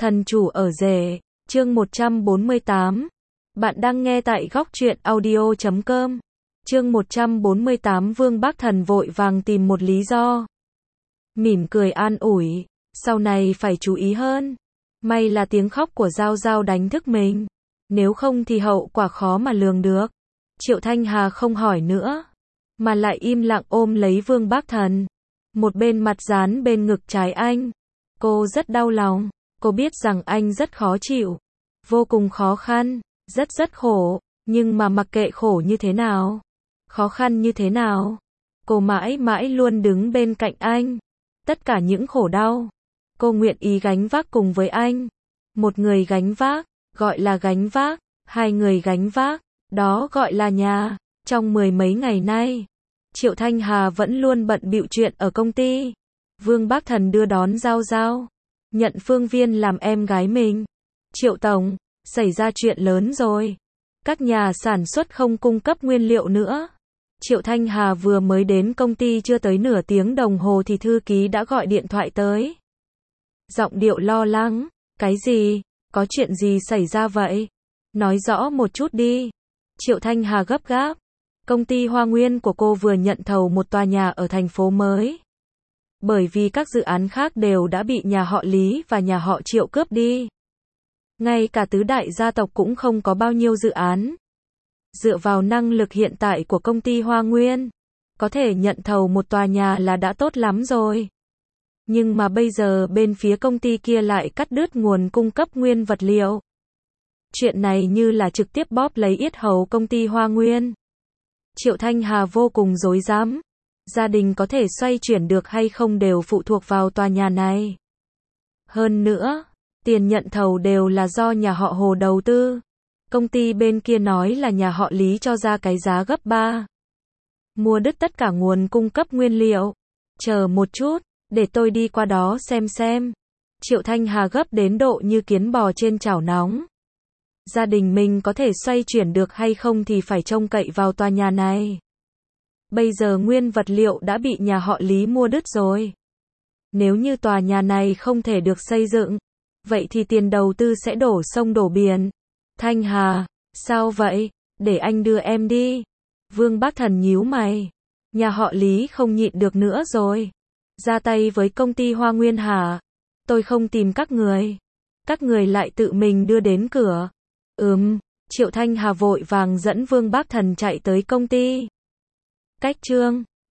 Thần chủ ở rể, chương 148. Bạn đang nghe tại góc truyện audio.com. Chương 148 Vương Bác Thần vội vàng tìm một lý do. Mỉm cười an ủi, sau này phải chú ý hơn. May là tiếng khóc của Giao Giao đánh thức mình. Nếu không thì hậu quả khó mà lường được. Triệu Thanh Hà không hỏi nữa, mà lại im lặng ôm lấy Vương Bác Thần. Một bên mặt dán bên ngực trái anh. Cô rất đau lòng. Cô biết rằng anh rất khó chịu, vô cùng khó khăn, rất khổ, nhưng mà mặc kệ khổ như thế nào, khó khăn như thế nào, cô mãi mãi luôn đứng bên cạnh anh. Tất cả những khổ đau, cô nguyện ý gánh vác cùng với anh. Một người gánh vác, gọi là gánh vác, hai người gánh vác, đó gọi là nhà. Trong mười mấy ngày nay, Triệu Thanh Hà vẫn luôn bận bịu chuyện ở công ty. Vương Bác Thần đưa đón Giao Giao, nhận Phương Viên làm em gái mình. Triệu Tổng, xảy ra chuyện lớn rồi. Các nhà sản xuất không cung cấp nguyên liệu nữa. Triệu Thanh Hà vừa mới đến công ty chưa tới nửa tiếng đồng hồ thì thư ký đã gọi điện thoại tới. Giọng điệu lo lắng, cái gì? Có chuyện gì xảy ra vậy? Nói rõ một chút đi. Triệu Thanh Hà gấp gáp. Công ty Hoa Nguyên của cô vừa nhận thầu một tòa nhà ở thành phố mới. Bởi vì các dự án khác đều đã bị nhà họ Lý và nhà họ Triệu cướp đi. Ngay cả tứ đại gia tộc cũng không có bao nhiêu dự án. Dựa vào năng lực hiện tại của công ty Hoa Nguyên, có thể nhận thầu một tòa nhà là đã tốt lắm rồi. Nhưng mà bây giờ bên phía công ty kia lại cắt đứt nguồn cung cấp nguyên vật liệu. Chuyện này như là trực tiếp bóp lấy yết hầu công ty Hoa Nguyên. Triệu Thanh Hà vô cùng rối rắm. Gia đình có thể xoay chuyển được hay không đều phụ thuộc vào tòa nhà này. Hơn nữa, tiền nhận thầu đều là do nhà họ Hồ đầu tư. Công ty bên kia nói là nhà họ Lý cho ra cái giá gấp 3. Mua đứt tất cả nguồn cung cấp nguyên liệu. Chờ một chút, để tôi đi qua đó xem. Triệu Thanh Hà gấp đến độ như kiến bò trên chảo nóng. Gia đình mình có thể xoay chuyển được hay không thì phải trông cậy vào tòa nhà này. Bây giờ nguyên vật liệu đã bị nhà họ Lý mua đứt rồi. Nếu như tòa nhà này không thể được xây dựng, vậy thì tiền đầu tư sẽ đổ sông đổ biển. Thanh Hà, sao vậy? Để anh đưa em đi. Vương Bác Thần nhíu mày. Nhà họ Lý không nhịn được nữa rồi. Ra tay với công ty Hoa Nguyên hả? Tôi không tìm các người. Các người lại tự mình đưa đến cửa. Triệu Thanh Hà vội vàng dẫn Vương Bác Thần chạy tới công ty. Cách chương